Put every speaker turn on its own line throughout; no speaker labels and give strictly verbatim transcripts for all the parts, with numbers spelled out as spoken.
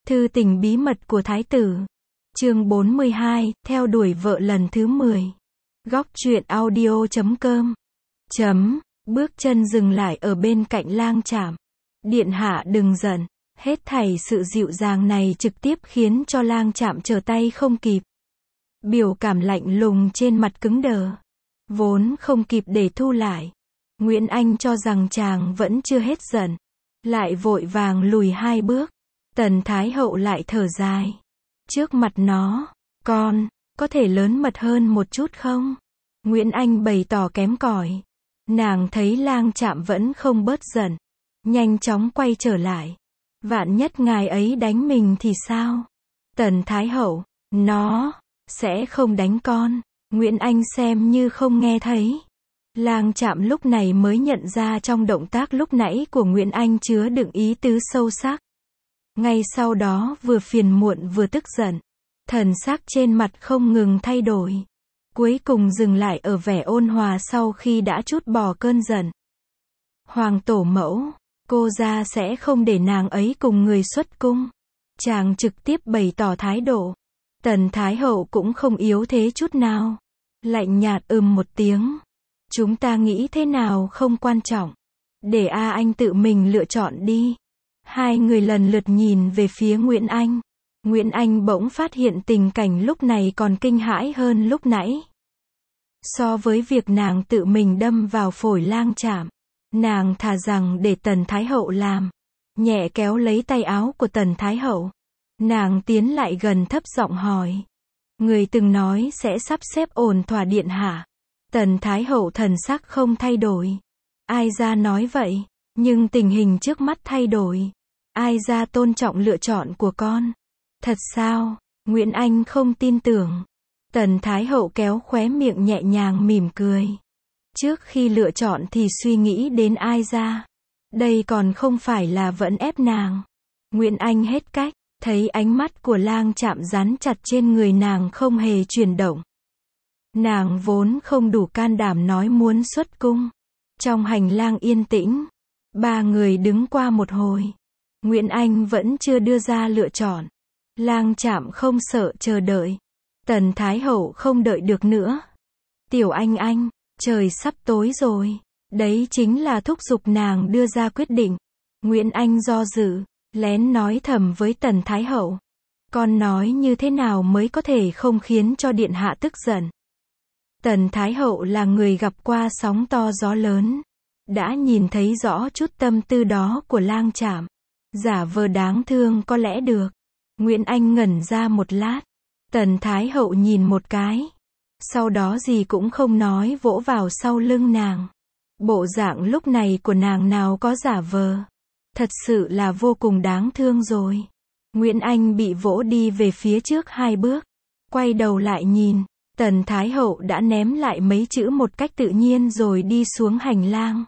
Thư tình bí mật của Thái tử. Chương bốn mươi hai, theo đuổi vợ lần thứ mười. Góc truyện audio chấm com. Chấm, bước chân dừng lại ở bên cạnh Lang Trạm. Điện hạ đừng giận, hết thảy sự dịu dàng này trực tiếp khiến cho Lang Trạm trở tay không kịp. Biểu cảm lạnh lùng trên mặt cứng đờ. Vốn không kịp để thu lại. Nguyễn Anh cho rằng chàng vẫn chưa hết giận. Lại vội vàng lùi hai bước. Tần Thái Hậu lại thở dài. Trước mặt nó, con, có thể lớn mật hơn một chút không? Nguyễn Anh bày tỏ kém cỏi. Nàng thấy Lang Trạm vẫn không bớt giận. Nhanh chóng quay trở lại. Vạn nhất ngài ấy đánh mình thì sao? Tần Thái Hậu, nó, sẽ không đánh con. Nguyễn Anh xem như không nghe thấy. Lang Trạm lúc này mới nhận ra trong động tác lúc nãy của Nguyễn Anh chứa đựng ý tứ sâu sắc. Ngay sau đó vừa phiền muộn vừa tức giận. Thần sắc trên mặt không ngừng thay đổi. Cuối cùng dừng lại ở vẻ ôn hòa sau khi đã trút bỏ cơn giận. Hoàng tổ mẫu, cô gia sẽ không để nàng ấy cùng người xuất cung. Chàng trực tiếp bày tỏ thái độ. Tần Thái Hậu cũng không yếu thế chút nào. Lạnh nhạt ừm một tiếng. Chúng ta nghĩ thế nào không quan trọng. Để A Anh tự mình lựa chọn đi. Hai người lần lượt nhìn về phía Nguyễn Anh. Nguyễn Anh bỗng phát hiện tình cảnh lúc này còn kinh hãi hơn lúc nãy. So với việc nàng tự mình đâm vào phổi Lang Trạm, nàng thà rằng để Tần Thái Hậu làm. Nhẹ kéo lấy tay áo của Tần Thái Hậu. Nàng tiến lại gần thấp giọng hỏi. Người từng nói sẽ sắp xếp ổn thỏa điện hạ. Tần Thái Hậu thần sắc không thay đổi. Ai ra nói vậy, nhưng tình hình trước mắt thay đổi. Ai ra tôn trọng lựa chọn của con. Thật sao? Nguyễn Anh không tin tưởng. Tần Thái Hậu kéo khóe miệng nhẹ nhàng mỉm cười. Trước khi lựa chọn thì suy nghĩ đến ai ra. Đây còn không phải là vẫn ép nàng. Nguyễn Anh hết cách, thấy ánh mắt của Lang Trạm dán chặt trên người nàng không hề chuyển động. Nàng vốn không đủ can đảm nói muốn xuất cung. Trong hành lang yên tĩnh, ba người đứng qua một hồi. Nguyễn Anh vẫn chưa đưa ra lựa chọn. Lang Trạm không sợ chờ đợi. Tần Thái Hậu không đợi được nữa. Tiểu Anh Anh, trời sắp tối rồi. Đấy chính là thúc giục nàng đưa ra quyết định. Nguyễn Anh do dự, lén nói thầm với Tần Thái Hậu. Con nói như thế nào mới có thể không khiến cho điện hạ tức giận. Tần Thái Hậu là người gặp qua sóng to gió lớn. Đã nhìn thấy rõ chút tâm tư đó của Lang Trạm. Giả vờ đáng thương có lẽ được. Nguyễn Anh ngẩn ra một lát. Tần Thái Hậu nhìn một cái. Sau đó gì cũng không nói vỗ vào sau lưng nàng. Bộ dạng lúc này của nàng nào có giả vờ. Thật sự là vô cùng đáng thương rồi. Nguyễn Anh bị vỗ đi về phía trước hai bước. Quay đầu lại nhìn. Tần Thái Hậu đã ném lại mấy chữ một cách tự nhiên rồi đi xuống hành lang.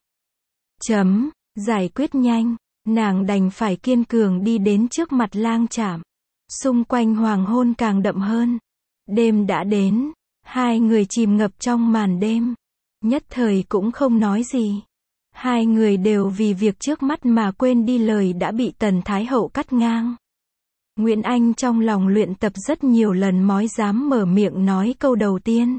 Chấm, giải quyết nhanh. Nàng đành phải kiên cường đi đến trước mặt Lang Trạm. Xung quanh hoàng hôn càng đậm hơn. Đêm đã đến. Hai người chìm ngập trong màn đêm. Nhất thời cũng không nói gì. Hai người đều vì việc trước mắt mà quên đi lời đã bị Tần Thái Hậu cắt ngang. Nguyễn Anh trong lòng luyện tập rất nhiều lần mới dám mở miệng nói câu đầu tiên.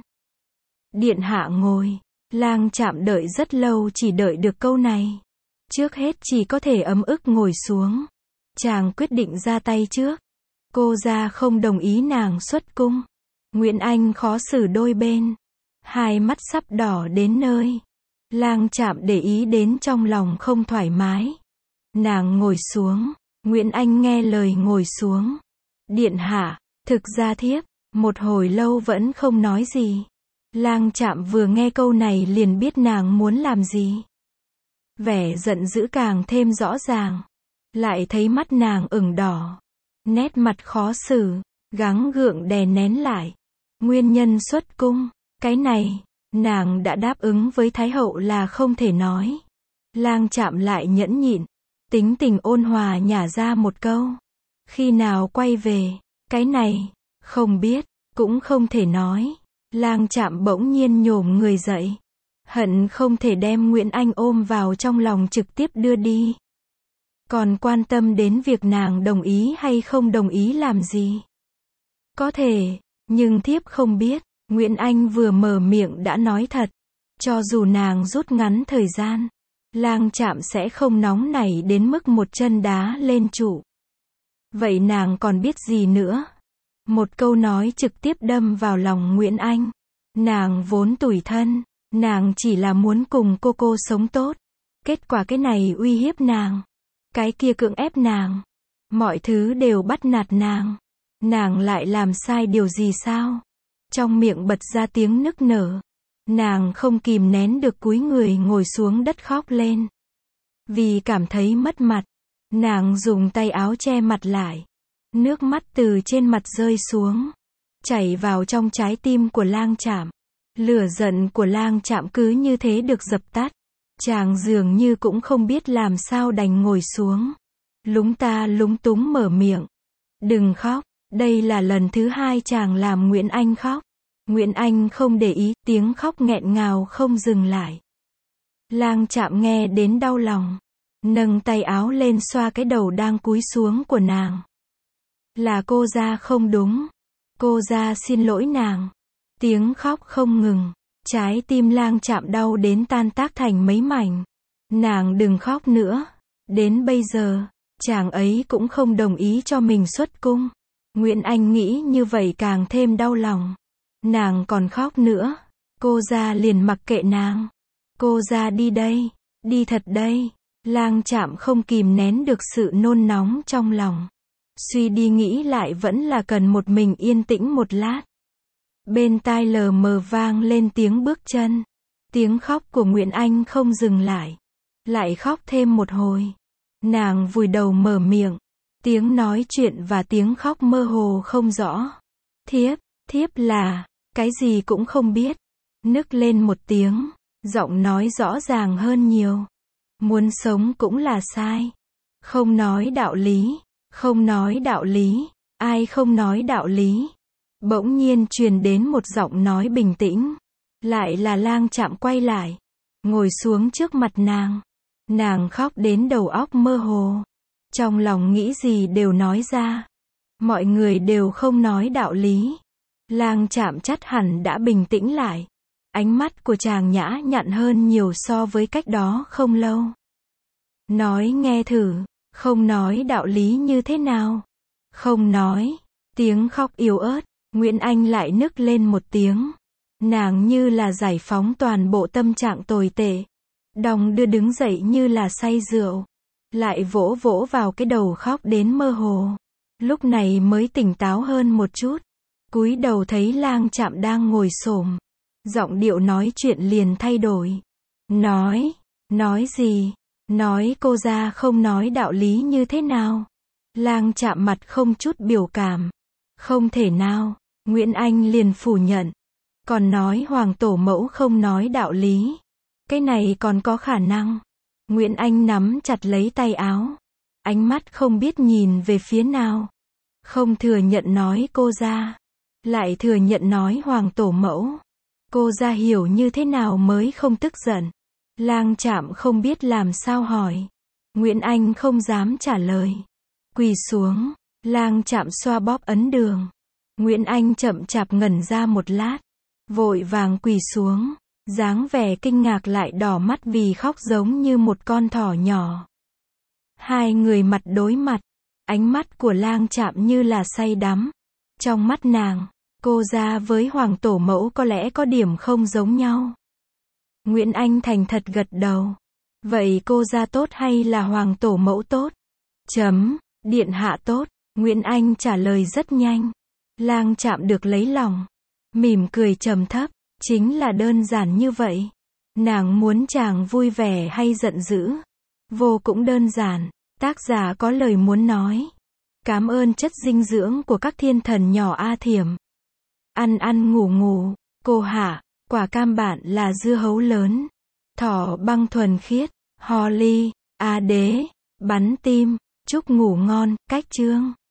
Điện hạ ngồi. Lang Trạm đợi rất lâu chỉ đợi được câu này. Trước hết chỉ có thể ấm ức ngồi xuống. Chàng quyết định ra tay trước. Cô gia không đồng ý nàng xuất cung. Nguyễn Anh khó xử đôi bên. Hai mắt sắp đỏ đến nơi. Lang Trạm để ý đến trong lòng không thoải mái. Nàng ngồi xuống. Nguyễn Anh nghe lời ngồi xuống. Điện hạ, thực ra thiếp, một hồi lâu vẫn không nói gì. Lang Trạm vừa nghe câu này liền biết nàng muốn làm gì. Vẻ giận dữ càng thêm rõ ràng. Lại thấy mắt nàng ửng đỏ. Nét mặt khó xử, gắng gượng đè nén lại. Nguyên nhân xuất cung, cái này, nàng đã đáp ứng với Thái Hậu là không thể nói. Lang Trạm lại nhẫn nhịn, tính tình ôn hòa nhả ra một câu. Khi nào quay về, cái này, không biết, cũng không thể nói. Lang Trạm bỗng nhiên nhổm người dậy. Hận không thể đem Nguyễn Anh ôm vào trong lòng trực tiếp đưa đi. Còn quan tâm đến việc nàng đồng ý hay không đồng ý làm gì? Có thể, nhưng thiếp không biết. Nguyễn Anh vừa mở miệng đã nói thật. Cho dù nàng rút ngắn thời gian, Lang Trạm sẽ không nóng nảy đến mức một chân đá lên trụ. Vậy nàng còn biết gì nữa? Một câu nói trực tiếp đâm vào lòng Nguyễn Anh. Nàng vốn tủi thân, nàng chỉ là muốn cùng cô cô sống tốt. Kết quả cái này uy hiếp nàng, cái kia cưỡng ép nàng, mọi thứ đều bắt nạt nàng. Nàng lại làm sai điều gì sao? Trong miệng bật ra tiếng nức nở. Nàng không kìm nén được cúi người ngồi xuống đất khóc lên. Vì cảm thấy mất mặt, nàng dùng tay áo che mặt lại. Nước mắt từ trên mặt rơi xuống, chảy vào trong trái tim của Lang Trạm. Lửa giận của Lang Trạm cứ như thế được dập tắt. Chàng dường như cũng không biết làm sao đành ngồi xuống. Lúng ta lúng túng mở miệng. Đừng khóc, đây là lần thứ hai chàng làm Nguyễn Anh khóc. Nguyễn Anh không để ý, tiếng khóc nghẹn ngào không dừng lại. Lang Trạm nghe đến đau lòng, nâng tay áo lên xoa cái đầu đang cúi xuống của nàng. Là cô gia không đúng. Cô gia xin lỗi nàng. Tiếng khóc không ngừng. Trái tim Lang Trạm đau đến tan tác thành mấy mảnh. Nàng đừng khóc nữa. Đến bây giờ, chàng ấy cũng không đồng ý cho mình xuất cung. Nguyễn Anh nghĩ như vậy càng thêm đau lòng. Nàng còn khóc nữa. Cô gia liền mặc kệ nàng. Cô gia đi đây. Đi thật đây. Lang Trạm không kìm nén được sự nôn nóng trong lòng. Suy đi nghĩ lại vẫn là cần một mình yên tĩnh một lát. Bên tai lờ mờ vang lên tiếng bước chân. Tiếng khóc của Nguyễn Anh không dừng lại. Lại khóc thêm một hồi. Nàng vùi đầu mở miệng. Tiếng nói chuyện và tiếng khóc mơ hồ không rõ. Thiếp, thiếp là, cái gì cũng không biết. Nức lên một tiếng, giọng nói rõ ràng hơn nhiều. Muốn sống cũng là sai. Không nói đạo lý, không nói đạo lý, ai không nói đạo lý. Bỗng nhiên truyền đến một giọng nói bình tĩnh. Lại là Lang Trạm quay lại, ngồi xuống trước mặt nàng. Nàng khóc đến đầu óc mơ hồ. Trong lòng nghĩ gì đều nói ra. Mọi người đều không nói đạo lý. Lang Trạm chắc hẳn đã bình tĩnh lại. Ánh mắt của chàng nhã nhặn hơn nhiều so với cách đó không lâu. Nói nghe thử, không nói đạo lý như thế nào? Không nói. Tiếng khóc yếu ớt. Nguyễn Anh lại nức lên một tiếng. Nàng như là giải phóng toàn bộ tâm trạng tồi tệ. Đong đưa đứng dậy như là say rượu. Lại vỗ vỗ vào cái đầu khóc đến mơ hồ. Lúc này mới tỉnh táo hơn một chút. Cúi đầu thấy Lang Trạm đang ngồi xổm. Giọng điệu nói chuyện liền thay đổi. Nói, nói gì? Nói cô gia không nói đạo lý như thế nào? Lang Trạm mặt không chút biểu cảm. Không thể nào. Nguyễn Anh liền phủ nhận. Còn nói hoàng tổ mẫu không nói đạo lý. Cái này còn có khả năng. Nguyễn Anh nắm chặt lấy tay áo. Ánh mắt không biết nhìn về phía nào. Không thừa nhận nói cô gia. Lại thừa nhận nói hoàng tổ mẫu. Cô gia hiểu như thế nào mới không tức giận. Lang Trạm không biết làm sao hỏi. Nguyễn Anh không dám trả lời. Quỳ xuống. Lang Trạm xoa bóp ấn đường. Nguyễn Anh chậm chạp ngẩn ra một lát. Vội vàng quỳ xuống. Dáng vẻ kinh ngạc lại đỏ mắt vì khóc giống như một con thỏ nhỏ. Hai người mặt đối mặt. Ánh mắt của Lang Trạm như là say đắm. Trong mắt nàng, cô gia với hoàng tổ mẫu có lẽ có điểm không giống nhau. Nguyễn Anh thành thật gật đầu. Vậy cô gia tốt hay là hoàng tổ mẫu tốt? Chấm, điện hạ tốt. Nguyễn Anh trả lời rất nhanh. Lang Trạm được lấy lòng. Mỉm cười trầm thấp. Chính là đơn giản như vậy. Nàng muốn chàng vui vẻ hay giận dữ? Vô cũng đơn giản. Tác giả có lời muốn nói. Cảm ơn chất dinh dưỡng của các thiên thần nhỏ A Thiểm. Ăn ăn ngủ ngủ. Cô hạ, quả cam bạn là dưa hấu lớn. Thỏ băng thuần khiết. Ho ly, A đế, bắn tim. Chúc ngủ ngon. Cách chương.